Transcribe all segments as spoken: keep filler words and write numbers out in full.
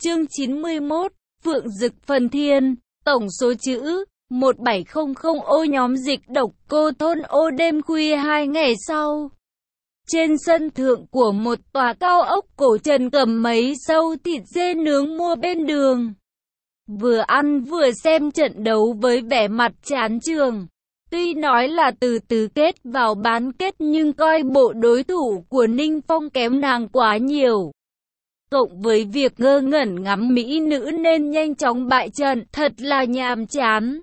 Chương chín mươi mốt, Phượng Dực Phần Thiên, tổng số chữ, một bảy không không ô nhóm dịch độc cô thôn ô đêm khuya hai ngày sau. Trên sân thượng của một tòa cao ốc cổ trần cầm mấy sâu thịt dê nướng mua bên đường. Vừa ăn vừa xem trận đấu với vẻ mặt chán chường. Tuy nói là từ tứ kết vào bán kết nhưng coi bộ đối thủ của Ninh Phong kém nàng quá nhiều. Cộng với việc ngơ ngẩn ngắm mỹ nữ nên nhanh chóng bại trận, thật là nhàm chán.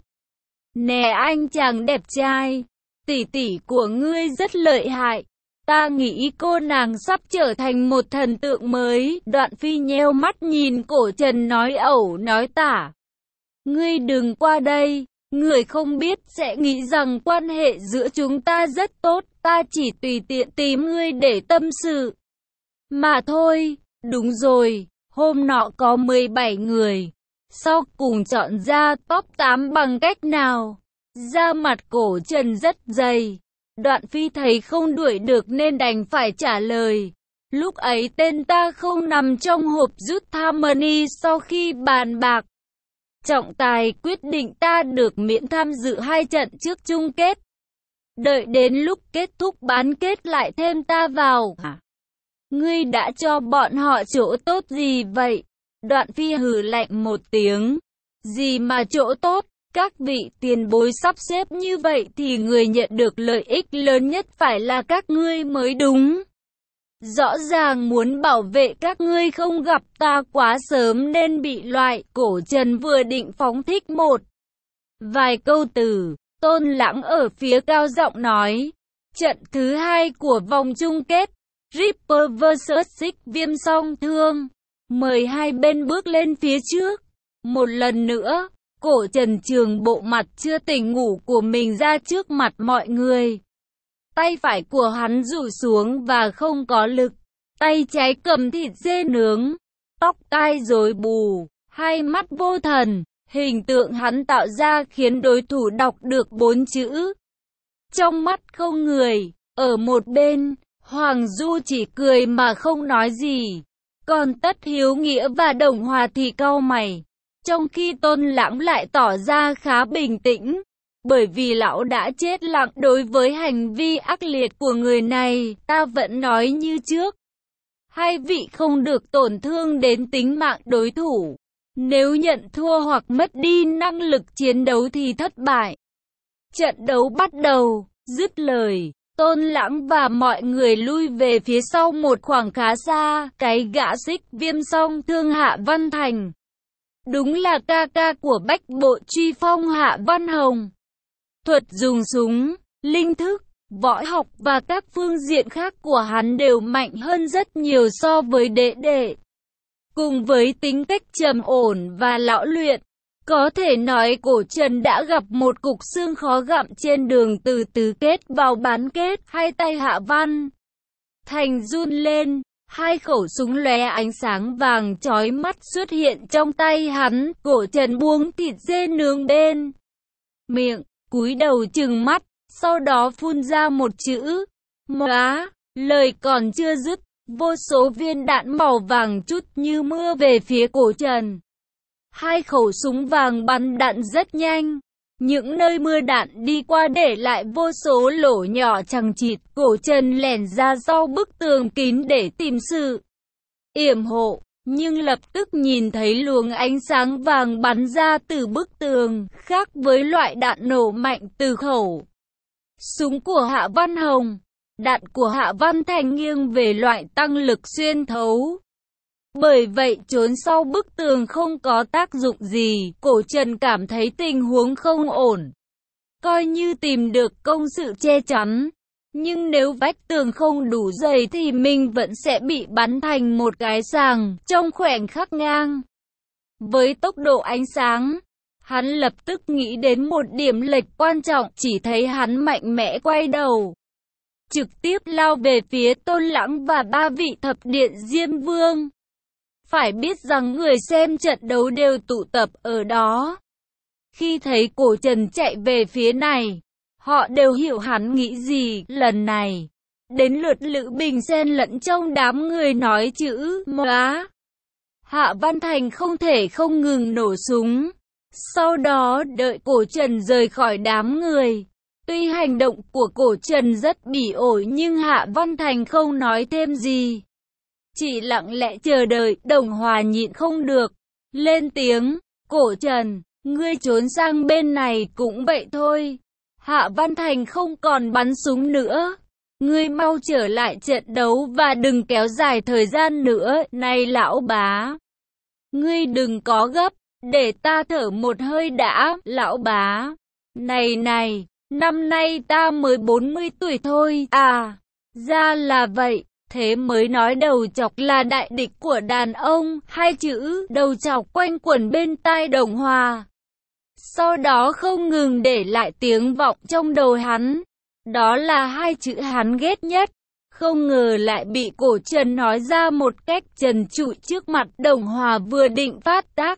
Nè anh chàng đẹp trai, tỷ tỷ của ngươi rất lợi hại. Ta nghĩ cô nàng sắp trở thành một thần tượng mới. Đoạn Phi nheo mắt nhìn Cổ Trần nói ẩu nói tả. Ngươi đừng qua đây, người không biết sẽ nghĩ rằng quan hệ giữa chúng ta rất tốt. Ta chỉ tùy tiện tìm ngươi để tâm sự mà thôi. Đúng rồi, hôm nọ có mười bảy người, sau cùng chọn ra top tám bằng cách nào? Da mặt Cổ Trần rất dày. Đoạn Phi thấy không đuổi được nên đành phải trả lời. Lúc ấy tên ta không nằm trong hộp rút tham money. Sau khi bàn bạc trọng tài quyết định ta được miễn tham dự hai trận trước chung kết. Đợi đến lúc kết thúc bán kết lại thêm ta vào. Ngươi đã cho bọn họ chỗ tốt gì vậy? Đoạn Phi hừ lạnh một tiếng. Gì mà chỗ tốt? Các vị tiền bối sắp xếp như vậy thì người nhận được lợi ích lớn nhất phải là các ngươi mới đúng. Rõ ràng muốn bảo vệ các ngươi không gặp ta quá sớm nên bị loại. Cổ Trần vừa định phóng thích một vài câu từ, Tôn Lãng ở phía cao giọng nói. Trận thứ hai của vòng chung kết, Ripper versus Xích Viêm song thương. Mời hai bên bước lên phía trước. Một lần nữa, Cổ Trần trường bộ mặt chưa tỉnh ngủ của mình ra trước mặt mọi người. Tay phải của hắn rủ xuống và không có lực. Tay trái cầm thịt dê nướng. Tóc tai rối bù, hai mắt vô thần. Hình tượng hắn tạo ra khiến đối thủ đọc được bốn chữ. Trong mắt không người. Ở một bên, Hoàng Du chỉ cười mà không nói gì. Còn Tất Hiếu Nghĩa và Đồng Hòa thì cau mày. Trong khi Tôn Lãng lại tỏ ra khá bình tĩnh. Bởi vì lão đã chết lặng đối với hành vi ác liệt của người này. Ta vẫn nói như trước. Hai vị không được tổn thương đến tính mạng đối thủ. Nếu nhận thua hoặc mất đi năng lực chiến đấu thì thất bại. Trận đấu bắt đầu. Dứt lời, Tôn Lãng và mọi người lui về phía sau một khoảng khá xa. Cái gã Xích Viêm song thương Hạ Văn Thành. Đúng là ca ca của Bách Bộ Truy Phong Hạ Văn Hồng. Thuật dùng súng, linh thức, võ học và các phương diện khác của hắn đều mạnh hơn rất nhiều so với đệ đệ. Cùng với tính cách trầm ổn và lão luyện, có thể nói Cổ Trần đã gặp một cục xương khó gặm trên đường từ tứ kết vào bán kết. Hai tay Hạ Văn Thành run lên. Hai khẩu súng lóe ánh sáng vàng chói mắt xuất hiện trong tay hắn. Cổ Trần buông thịt dê nướng bên miệng, cúi đầu trừng mắt, sau đó phun ra một chữ "Móa". Lời còn chưa dứt, vô số viên đạn màu vàng chút như mưa về phía Cổ Trần. Hai khẩu súng vàng bắn đạn rất nhanh. Những nơi mưa đạn đi qua để lại vô số lỗ nhỏ chằng chịt. Cổ Trần lẻn ra sau bức tường kín để tìm sự yểm hộ, nhưng lập tức nhìn thấy luồng ánh sáng vàng bắn ra từ bức tường, khác với loại đạn nổ mạnh từ khẩu súng của Hạ Văn Hồng. Đạn của Hạ Văn Thành nghiêng về loại tăng lực xuyên thấu. Bởi vậy trốn sau bức tường không có tác dụng gì. Cổ Trần cảm thấy tình huống không ổn. Coi như tìm được công sự che chắn. Nhưng nếu vách tường không đủ dày thì mình vẫn sẽ bị bắn thành một cái sàng trong khoảnh khắc ngang. Với tốc độ ánh sáng, hắn lập tức nghĩ đến một điểm lệch quan trọng. Chỉ thấy hắn mạnh mẽ quay đầu, trực tiếp lao về phía Tôn Lãng và ba vị thập điện Diêm Vương. Phải biết rằng người xem trận đấu đều tụ tập ở đó. Khi thấy Cổ Trần chạy về phía này, họ đều hiểu hắn nghĩ gì. Lần này, đến lượt Lữ Bình xen lẫn trong đám người nói chữ "Móa". Hạ Văn Thành không thể không ngừng nổ súng. Sau đó đợi Cổ Trần rời khỏi đám người. Tuy hành động của Cổ Trần rất bỉ ổi nhưng Hạ Văn Thành không nói thêm gì. Chỉ lặng lẽ chờ đợi. Đồng Hòa nhịn không được, lên tiếng, Cổ Trần, ngươi trốn sang bên này cũng vậy thôi. Hạ Văn Thành không còn bắn súng nữa. Ngươi mau trở lại trận đấu và đừng kéo dài thời gian nữa. Này lão bá, ngươi đừng có gấp, để ta thở một hơi đã. Lão bá, này này, năm nay ta mới bốn mươi tuổi thôi. À, ra là vậy. Thế mới nói đầu chọc là đại địch của đàn ông. Hai chữ đầu chọc quanh quẩn bên tai Đồng Hòa. Sau đó không ngừng để lại tiếng vọng trong đầu hắn. Đó là hai chữ hắn ghét nhất. Không ngờ lại bị Cổ Trần nói ra một cách trần trụi trước mặt Đồng Hòa vừa định phát tác.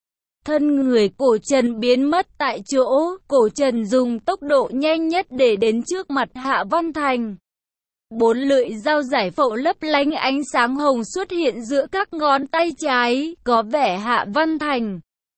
Thân người Cổ Trần biến mất tại chỗ. Cổ Trần dùng tốc độ nhanh nhất để đến trước mặt Hạ Văn Thành. Bốn lưỡi dao giải phẫu lấp lánh ánh sáng hồng xuất hiện giữa các ngón tay trái. Có vẻ Hạ Văn Thành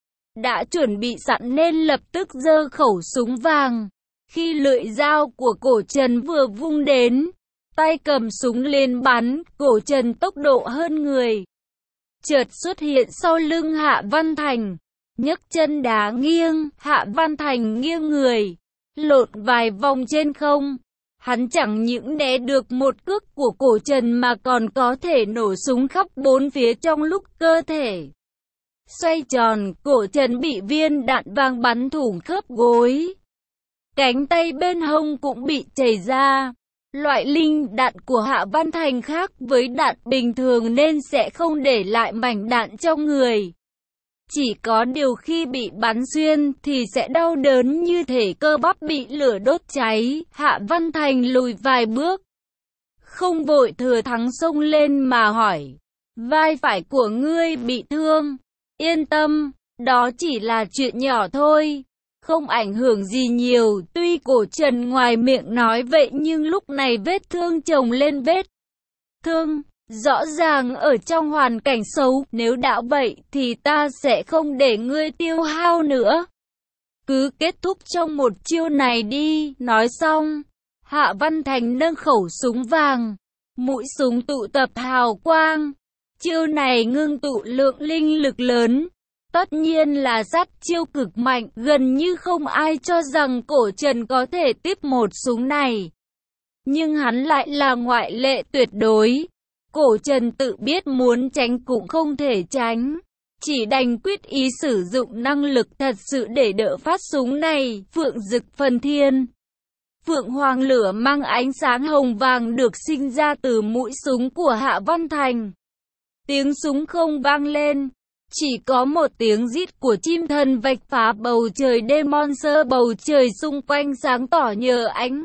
đã chuẩn bị sẵn nên lập tức giơ khẩu súng vàng. Khi lưỡi dao của Cổ Trần vừa vung đến, tay cầm súng lên bắn. Cổ Trần tốc độ hơn người, chợt xuất hiện sau lưng Hạ Văn Thành, nhấc chân đá nghiêng. Hạ Văn Thành nghiêng người, lộn vài vòng trên không. Hắn chẳng những né được một cước của Cổ Trần mà còn có thể nổ súng khắp bốn phía trong lúc cơ thể xoay tròn. Cổ Trần bị viên đạn vàng bắn thủng khớp gối. Cánh tay bên hông cũng bị chảy ra. Loại linh đạn của Hạ Văn Thành khác với đạn bình thường nên sẽ không để lại mảnh đạn trong người. Chỉ có điều khi bị bắn xuyên thì sẽ đau đớn như thể cơ bắp bị lửa đốt cháy. Hạ Văn Thành lùi vài bước, không vội thừa thắng xông lên mà hỏi, vai phải của ngươi bị thương? Yên tâm, đó chỉ là chuyện nhỏ thôi, không ảnh hưởng gì nhiều. Tuy Cổ Trần ngoài miệng nói vậy nhưng lúc này vết thương chồng lên vết thương, rõ ràng ở trong hoàn cảnh xấu. Nếu đã vậy thì ta sẽ không để ngươi tiêu hao nữa. Cứ kết thúc trong một chiêu này đi. Nói xong, Hạ Văn Thành nâng khẩu súng vàng, mũi súng tụ tập hào quang. Chiêu này ngưng tụ lượng linh lực lớn. Tất nhiên là sát chiêu cực mạnh, gần như không ai cho rằng Cổ Trần có thể tiếp một súng này. Nhưng hắn lại là ngoại lệ tuyệt đối. Cổ Trần tự biết muốn tránh cũng không thể tránh, chỉ đành quyết ý sử dụng năng lực thật sự để đỡ phát súng này. Phượng Dực Phần Thiên, Phượng Hoàng lửa mang ánh sáng hồng vàng được sinh ra từ mũi súng của Hạ Văn Thành. Tiếng súng không vang lên, chỉ có một tiếng rít của chim thần vạch phá bầu trời đêm monster. Bầu trời xung quanh sáng tỏ nhờ ánh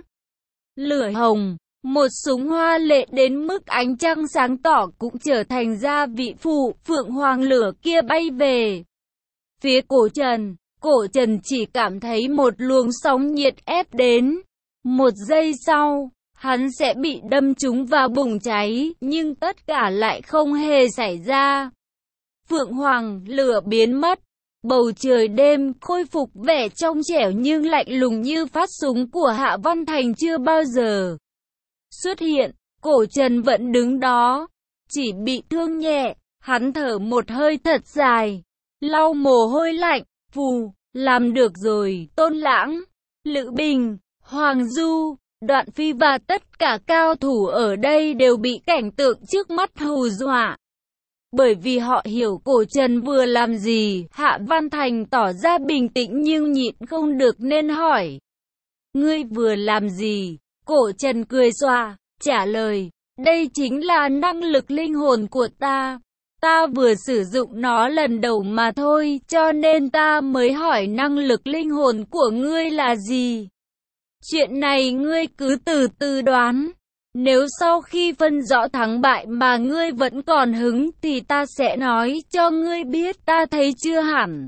lửa hồng. Một súng hoa lệ đến mức ánh trăng sáng tỏ cũng trở thành gia vị phụ. Phượng Hoàng lửa kia bay về phía Cổ Trần. Cổ Trần chỉ cảm thấy một luồng sóng nhiệt ép đến. Một giây sau, hắn sẽ bị đâm trúng và bùng cháy, nhưng tất cả lại không hề xảy ra. Phượng Hoàng lửa biến mất. Bầu trời đêm khôi phục vẻ trong trẻo nhưng lạnh lùng như phát súng của Hạ Văn Thành chưa bao giờ xuất hiện. Cổ Trần vẫn đứng đó, chỉ bị thương nhẹ. Hắn thở một hơi thật dài, lau mồ hôi lạnh. Phù, làm được rồi. Tôn Lãng, Lữ Bình, Hoàng Du, Đoạn Phi và tất cả cao thủ ở đây đều bị cảnh tượng trước mắt hù dọa. Bởi vì họ hiểu Cổ Trần vừa làm gì. Hạ Văn Thành tỏ ra bình tĩnh nhưng nhịn không được nên hỏi, ngươi vừa làm gì? Cổ Trần cười xòa, trả lời, đây chính là năng lực linh hồn của ta. Ta vừa sử dụng nó lần đầu mà thôi, cho nên ta mới hỏi năng lực linh hồn của ngươi là gì. Chuyện này ngươi cứ từ từ đoán. Nếu sau khi phân rõ thắng bại mà ngươi vẫn còn hứng thì ta sẽ nói cho ngươi biết. Ta thấy chưa hẳn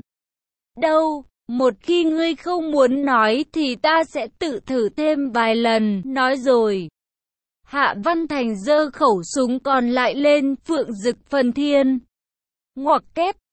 đâu. Một khi ngươi không muốn nói thì ta sẽ tự thử thêm vài lần. Nói rồi, Hạ Văn Thành giơ khẩu súng còn lại lên. Phượng Dực Phần Thiên, ngoặc kép